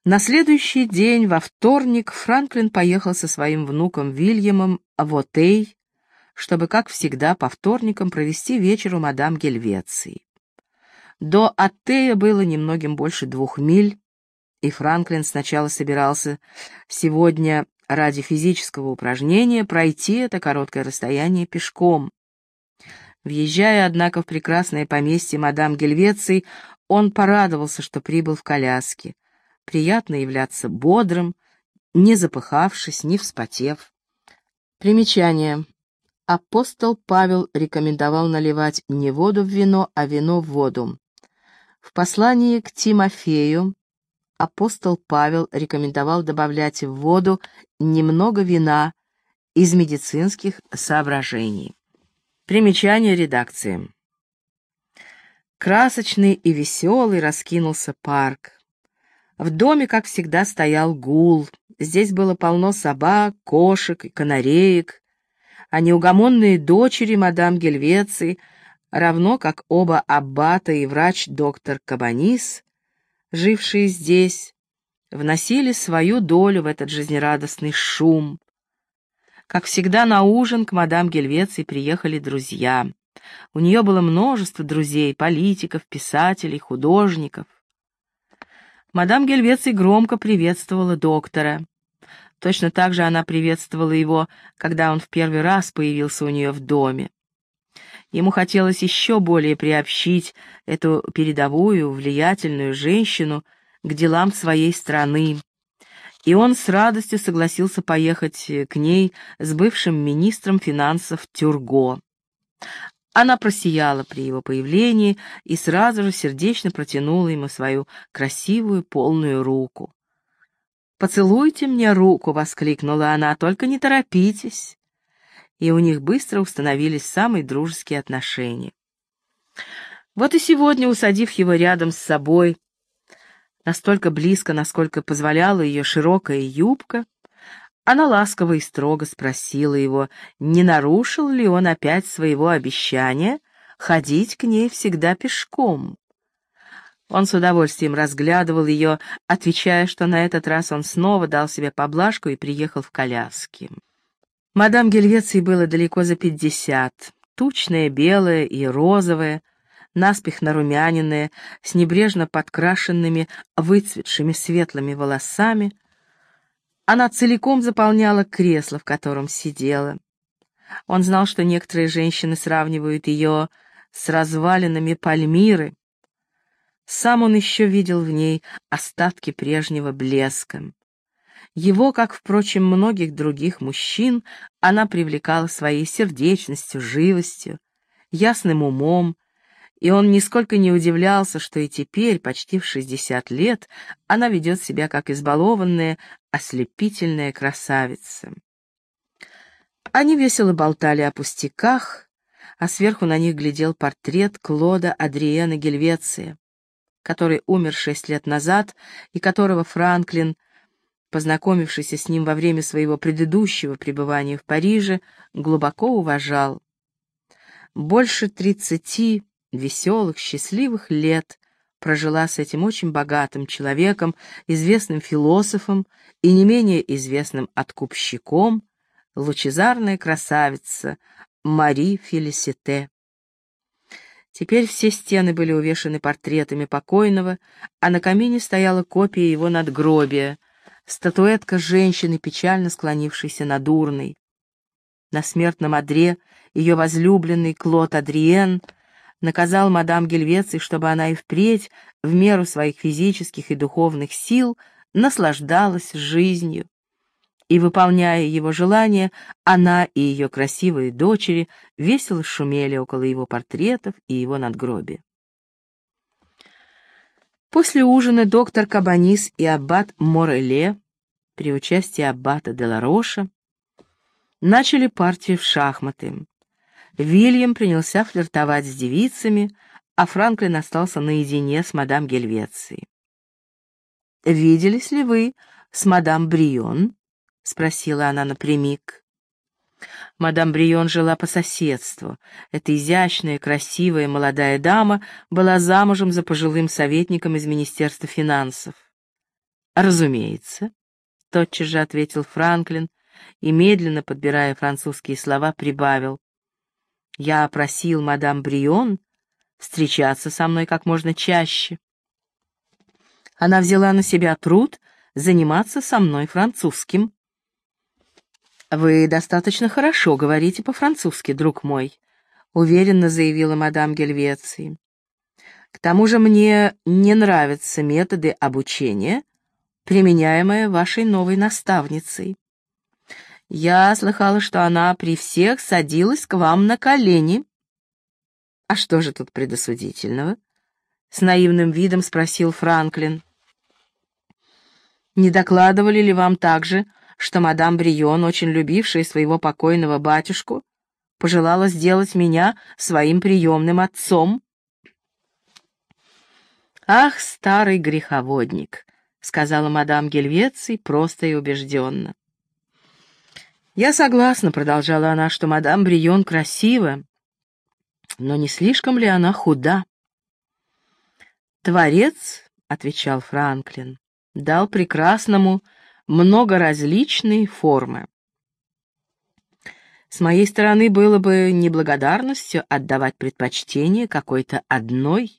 На следующий день, во вторник, Франклин поехал со своим внуком Вильямом в Отей, чтобы, как всегда, по вторникам провести вечер у мадам Гельвеции. До Оттея было немногим больше 2 миль, и Франклин сначала собирался сегодня ради физического упражнения пройти это короткое расстояние пешком. Въезжая, однако, в прекрасное поместье мадам Гельвеции, он порадовался, что прибыл в коляске. Приятно являться бодрым, не запыхавшись, не вспотев. Примечание. Апостол Павел рекомендовал наливать не воду в вино, а вино в воду. В послании к Тимофею апостол Павел рекомендовал добавлять в воду немного вина из медицинских соображений. Примечание редакции. Красочный и веселый раскинулся парк. В доме, как всегда, стоял гул. Здесь было полно собак, кошек и канареек, а неугомонные дочери мадам Гельвеции, равно как оба аббата и врач-доктор Кабанис, жившие здесь, вносили свою долю в этот жизнерадостный шум. Как всегда, на ужин к мадам Гельвеции приехали друзья. У нее было множество друзей, политиков, писателей, художников. Мадам Гельвеция громко приветствовала доктора. Точно так же она приветствовала его, когда он в первый раз появился у нее в доме. Ему хотелось еще более приобщить эту передовую, влиятельную женщину к делам своей страны, и он с радостью согласился поехать к ней с бывшим министром финансов Тюрго. Она просияла при его появлении и сразу же сердечно протянула ему свою красивую полную руку. «Поцелуйте мне руку!» — воскликнула она, — «только не торопитесь!» И у них быстро установились самые дружеские отношения. Вот и сегодня, усадив его рядом с собой, настолько близко, насколько позволяла ее широкая юбка, она ласково и строго спросила его, не нарушил ли он опять своего обещания ходить к ней всегда пешком. Он с удовольствием разглядывал ее, отвечая, что на этот раз он снова дал себе поблажку и приехал в коляске. Мадам Гельвеции было далеко за 50, тучная, белая и розовая, наспех нарумяненная, с небрежно подкрашенными, выцветшими светлыми волосами. Она целиком заполняла кресло, в котором сидела. Он знал, что некоторые женщины сравнивают ее с развалинами Пальмиры. Сам он еще видел в ней остатки прежнего блеска. Его, как, впрочем, многих других мужчин, она привлекала своей сердечностью, живостью, ясным умом, и он нисколько не удивлялся, что и теперь, почти в 60 лет, она ведет себя как избалованная, ослепительная красавица. Они весело болтали о пустяках, а сверху на них глядел портрет Клода Адриена Гельвеция, который умер 6 лет назад и которого Франклин, познакомившийся с ним во время своего предыдущего пребывания в Париже, глубоко уважал. Больше 30 веселых, счастливых лет прожила с этим очень богатым человеком, известным философом и не менее известным откупщиком, лучезарная красавица Мари Фелисите. Теперь все стены были увешаны портретами покойного, а на камине стояла копия его надгробия, статуэтка женщины, печально склонившейся над урной. На смертном одре ее возлюбленный Клод Адриен наказал мадам Гельвеции, чтобы она и впредь, в меру своих физических и духовных сил, наслаждалась жизнью. И, выполняя его желание, она и ее красивые дочери весело шумели около его портретов и его надгробия. После ужина доктор Кабанис и аббат Мореле, при участии аббата де ла Роша, начали партию в шахматы. Вильям принялся флиртовать с девицами, а Франклин остался наедине с мадам Гельвецией. «Виделись ли вы с мадам Брион?» — спросила она напрямик. Мадам Брион жила по соседству. Эта изящная, красивая молодая дама была замужем за пожилым советником из Министерства финансов. «Разумеется», — тотчас же ответил Франклин и, медленно подбирая французские слова, прибавил. «Я просил мадам Брион встречаться со мной как можно чаще. Она взяла на себя труд заниматься со мной французским». «Вы достаточно хорошо говорите по-французски, друг мой», — уверенно заявила мадам Гельвеции. «К тому же мне не нравятся методы обучения, применяемые вашей новой наставницей. Я слыхала, что она при всех садилась к вам на колени». «А что же тут предосудительного?» — с наивным видом спросил Франклин. «Не докладывали ли вам также, что мадам Брион, очень любившая своего покойного батюшку, пожелала сделать меня своим приемным отцом?» «Ах, старый греховодник», — сказала мадам Гельвеций просто и убежденно. «Я согласна», — продолжала она, — «что мадам Брион красива, но не слишком ли она худа?» «Творец», — отвечал Франклин, — «дал прекрасному многоразличные формы. С моей стороны было бы неблагодарностью отдавать предпочтение какой-то одной».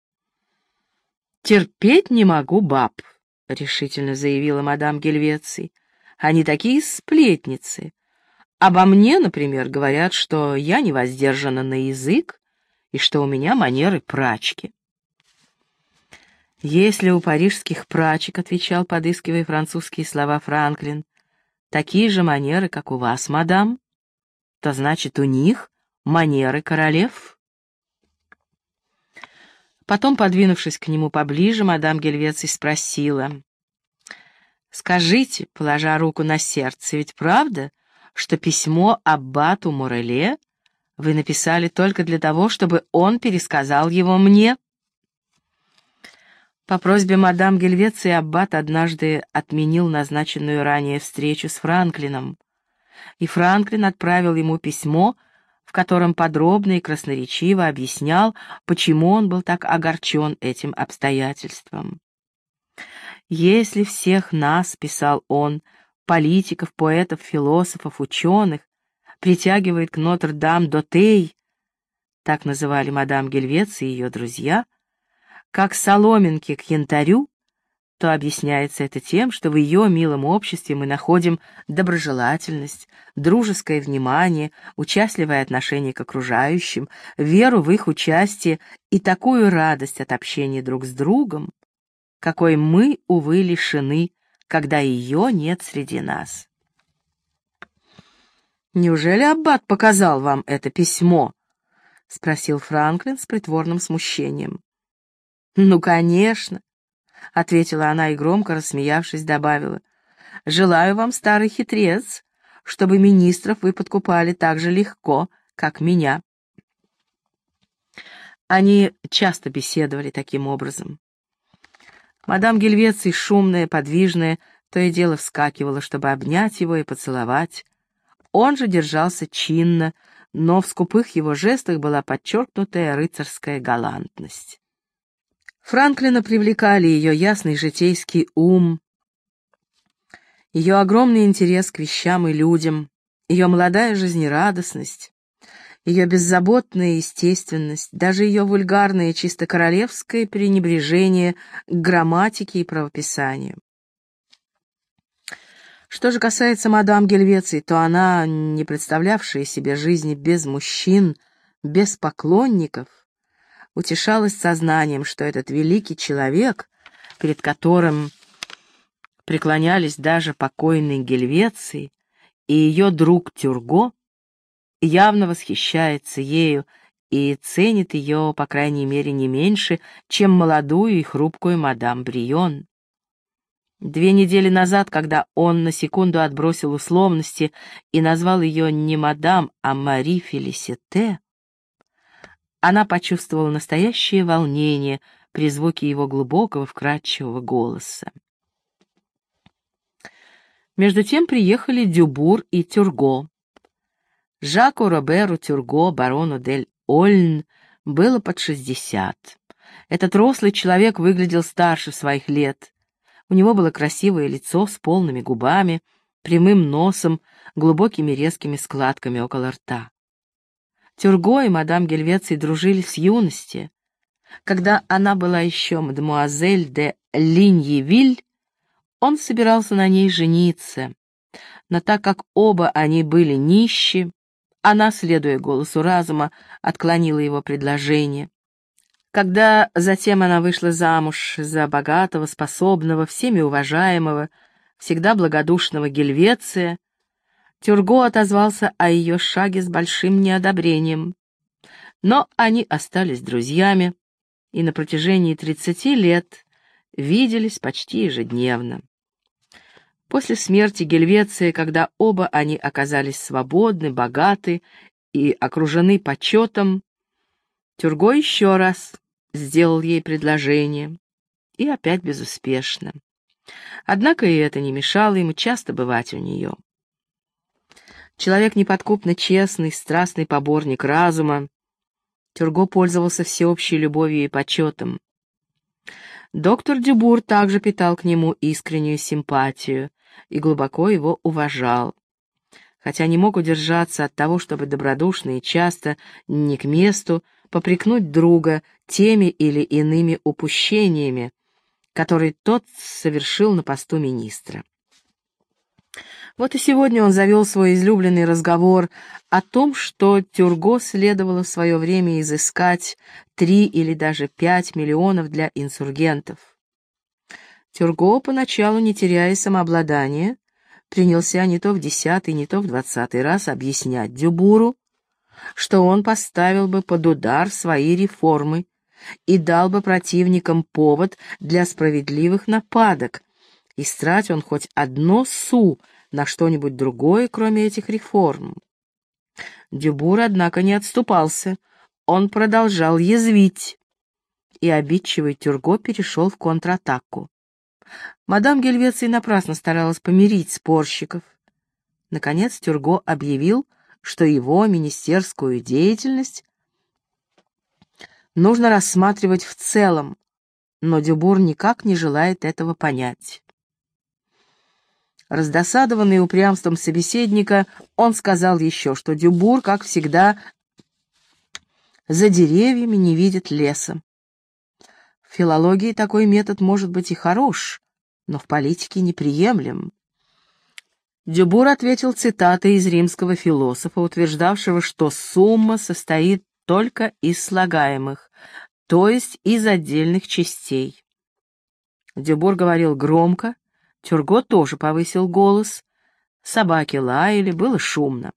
«Терпеть не могу баб», — решительно заявила мадам Гельвеций. «Они такие сплетницы. Обо мне, например, говорят, что я невоздержана на язык и что у меня манеры прачки». «Если у парижских прачек, — отвечал, подыскивая французские слова Франклин, — такие же манеры, как у вас, мадам, то значит, у них манеры королев». Потом, подвинувшись к нему поближе, мадам Гельвеций спросила: «Скажите, положа руку на сердце, ведь правда, что письмо аббату Мореле вы написали только для того, чтобы он пересказал его мне?» По просьбе мадам Гельвеции аббат однажды отменил назначенную ранее встречу с Франклином, и Франклин отправил ему письмо, в котором подробно и красноречиво объяснял, почему он был так огорчен этим обстоятельством. «Если всех нас, — писал он, — политиков, поэтов, философов, ученых, притягивает к Нотр-Дам-Дотей, так называли мадам Гельвеции и ее друзья, как соломинки к янтарю, то объясняется это тем, что в ее милом обществе мы находим доброжелательность, дружеское внимание, участливое отношение к окружающим, веру в их участие и такую радость от общения друг с другом, какой мы, увы, лишены, когда ее нет среди нас». «Неужели аббат показал вам это письмо?» — спросил Франклин с притворным смущением. «Ну, конечно», — ответила она и, громко рассмеявшись, добавила: «желаю вам, старый хитрец, чтобы министров вы подкупали так же легко, как меня». Они часто беседовали таким образом. Мадам Гельвеций, шумная, подвижная, то и дело вскакивала, чтобы обнять его и поцеловать. Он же держался чинно, но в скупых его жестах была подчеркнутая рыцарская галантность. Франклина привлекали ее ясный житейский ум, ее огромный интерес к вещам и людям, ее молодая жизнерадостность, ее беззаботная естественность, даже ее вульгарное чисто королевское пренебрежение к грамматике и правописанию. Что же касается мадам Гельвеции, то она, не представлявшая себе жизни без мужчин, без поклонников, утешалась сознанием, что этот великий человек, перед которым преклонялись даже покойные Гельвеции, и ее друг Тюрго, явно восхищается ею и ценит ее, по крайней мере, не меньше, чем молодую и хрупкую мадам Брион. 2 недели назад, когда он на секунду отбросил условности и назвал ее не мадам, а Мари Фелисите, она почувствовала настоящее волнение при звуке его глубокого, вкрадчивого голоса. Между тем приехали Дюбур и Тюрго. Жаку Роберу Тюрго, барону дель Ольн, было под 60. Этот рослый человек выглядел старше своих лет. У него было красивое лицо с полными губами, прямым носом, глубокими резкими складками около рта. Тюрго и мадам Гельвеций дружили с юности. Когда она была еще мадемуазель де Линьевиль, он собирался на ней жениться, но так как оба они были нищи, она, следуя голосу разума, отклонила его предложение. Когда затем она вышла замуж за богатого, способного, всеми уважаемого, всегда благодушного Гельвеция, Тюрго отозвался о ее шаге с большим неодобрением. Но они остались друзьями и на протяжении 30 лет виделись почти ежедневно. После смерти Гельвеция, когда оба они оказались свободны, богаты и окружены почетом, Тюрго еще раз сделал ей предложение, и опять безуспешно. Однако и это не мешало ему часто бывать у нее. Человек неподкупно честный, страстный поборник разума, Тюрго пользовался всеобщей любовью и почетом. Доктор Дюбур также питал к нему искреннюю симпатию и глубоко его уважал, хотя не мог удержаться от того, чтобы добродушно и часто, не к месту, попрекнуть друга теми или иными упущениями, которые тот совершил на посту министра. Вот и сегодня он завел свой излюбленный разговор о том, что Тюрго следовало в свое время изыскать 3 или даже 5 миллионов для инсургентов. Тюрго, поначалу не теряя самообладания, принялся не то в 10-й, не то в 20-й раз объяснять Дюбуру, что он поставил бы под удар свои реформы и дал бы противникам повод для справедливых нападок, истратил он хоть одно су на что-нибудь другое, кроме этих реформ. Дюбур, однако, не отступался, он продолжал язвить, и обидчивый Тюрго перешел в контратаку. Мадам Гельвеций напрасно старалась помирить спорщиков. Наконец Тюрго объявил, что его министерскую деятельность нужно рассматривать в целом, но Дюбур никак не желает этого понять. Раздосадованный упрямством собеседника, он сказал еще, что Дюбур, как всегда, за деревьями не видит леса. В филологии такой метод может быть и хорош, но в политике неприемлем. Дюбур ответил цитатой из римского философа, утверждавшего, что сумма состоит только из слагаемых, то есть из отдельных частей. Дюбур говорил громко, Тюрго тоже повысил голос, собаки лаяли, было шумно.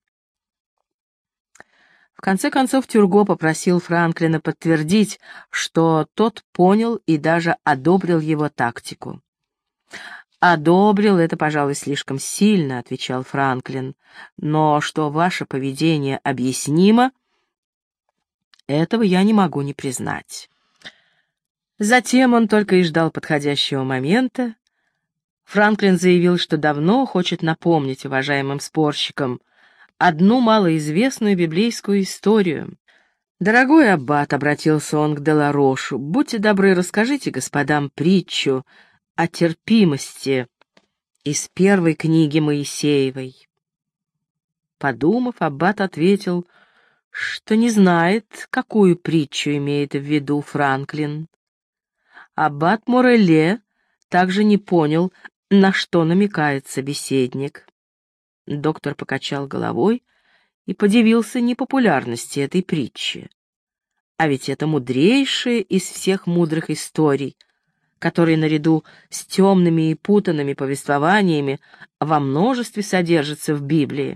В конце концов Тюрго попросил Франклина подтвердить, что тот понял и даже одобрил его тактику. «Одобрил — это, пожалуй, слишком сильно», — отвечал Франклин, «но что ваше поведение объяснимо, этого я не могу не признать». Затем он только и ждал подходящего момента. Франклин заявил, что давно хочет напомнить уважаемым спорщикам одну малоизвестную библейскую историю. «Дорогой аббат», — обратился он к Деларошу, — «будьте добры, расскажите господам притчу о терпимости из первой книги Моисеевой». Подумав, аббат ответил, что не знает, какую притчу имеет в виду Франклин. Аббат Морелле также не понял, на что намекает собеседник. Доктор покачал головой и подивился непопулярности этой притчи. А ведь это мудрейшая из всех мудрых историй, которые наряду с темными и путанными повествованиями во множестве содержатся в Библии.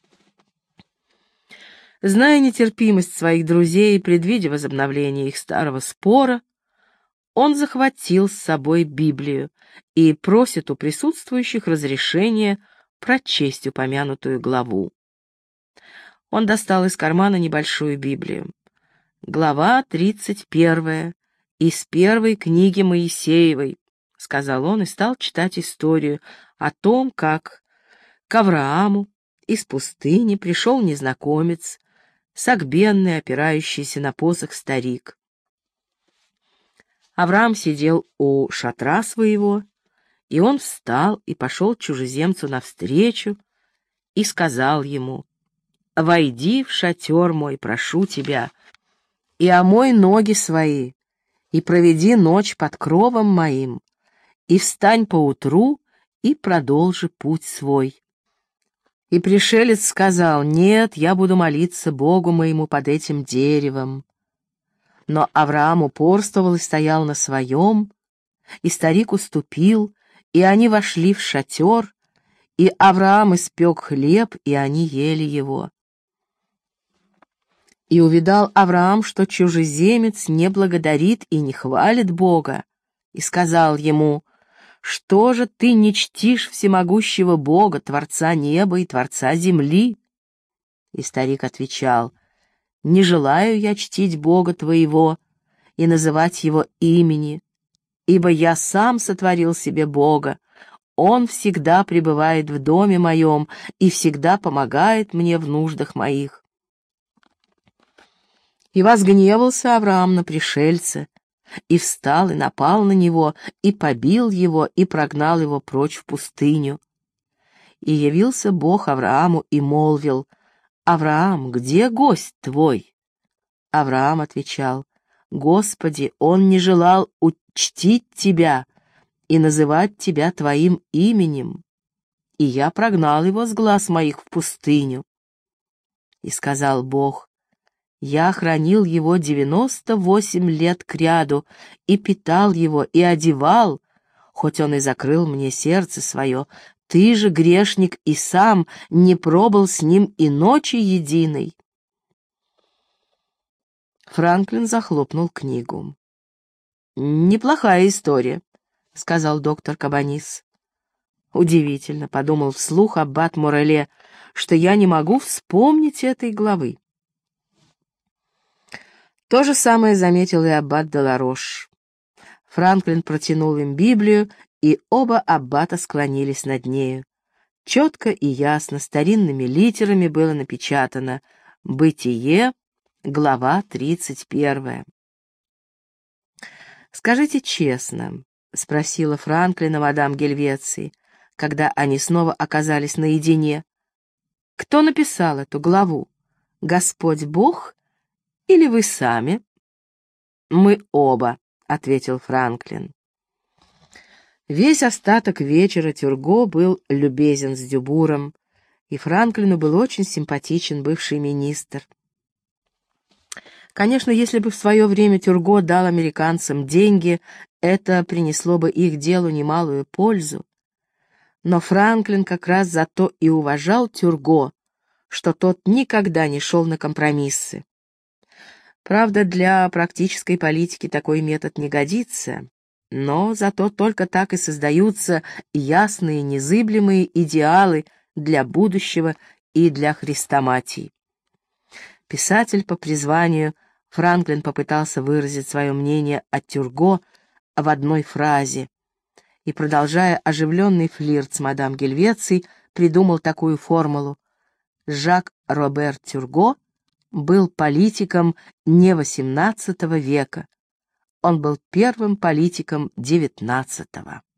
Зная нетерпимость своих друзей и предвидя возобновление их старого спора, он захватил с собой Библию и просит у присутствующих разрешения прочесть упомянутую главу. Он достал из кармана небольшую Библию. «Глава 31 из первой книги Моисеевой», — сказал он и стал читать историю о том, как к Аврааму из пустыни пришел незнакомец, согбенный, опирающийся на посох старик. Авраам сидел у шатра своего, И он встал и пошел чужеземцу навстречу и сказал ему: «Войди в шатер мой, прошу тебя, и омой ноги свои, и проведи ночь под кровом моим, и встань поутру и продолжи путь свой». И пришелец сказал: «Нет, я буду молиться Богу моему под этим деревом». Но Авраам упорствовал и стоял на своем, и старик уступил, и они вошли в шатер, и Авраам испек хлеб, и они ели его. И увидал Авраам, что чужеземец не благодарит и не хвалит Бога, и сказал ему: «Что же ты не чтишь всемогущего Бога, Творца неба и Творца земли?» И старик отвечал: «Не желаю я чтить Бога твоего и называть его имени, ибо я сам сотворил себе Бога, Он всегда пребывает в доме моем и всегда помогает мне в нуждах моих». И возгневался Авраам на пришельца, и встал, и напал на него, и побил его, и прогнал его прочь в пустыню. И явился Бог Аврааму и молвил: «Авраам, где гость твой?» Авраам отвечал: «Господи, он не желал учтить тебя и называть тебя твоим именем, и я прогнал его с глаз моих в пустыню». И сказал Бог: «Я хранил его 98 лет кряду, и питал его, и одевал, хоть он и закрыл мне сердце свое. Ты же, грешник, и сам не пробыл с ним и ночи единой». Франклин захлопнул книгу. «Неплохая история», — сказал доктор Кабанис. «Удивительно», — подумал вслух аббат Мореле, — «что я не могу вспомнить этой главы». То же самое заметил и аббат де Ларош. Франклин протянул им Библию, и оба аббата склонились над нею. Четко и ясно, старинными литерами было напечатано: «Бытие», глава 31. «Скажите честно», — спросила Франклина мадам Гельвеции, когда они снова оказались наедине, — «кто написал эту главу? Господь Бог или вы сами?» «Мы оба», — ответил Франклин. Весь остаток вечера Тюрго был любезен с Дюбуром, и Франклину был очень симпатичен бывший министр. Конечно, если бы в свое время Тюрго дал американцам деньги, это принесло бы их делу немалую пользу. Но Франклин как раз за то и уважал Тюрго, что тот никогда не шел на компромиссы. Правда, для практической политики такой метод не годится, но зато только так и создаются ясные, незыблемые идеалы для будущего и для хрестоматий. Писатель по призванию, Франклин попытался выразить свое мнение о Тюрго в одной фразе и, продолжая оживленный флирт с мадам Гельвецией, придумал такую формулу: Жак Робер Тюрго был политиком не XVIII века, он был первым политиком XIX.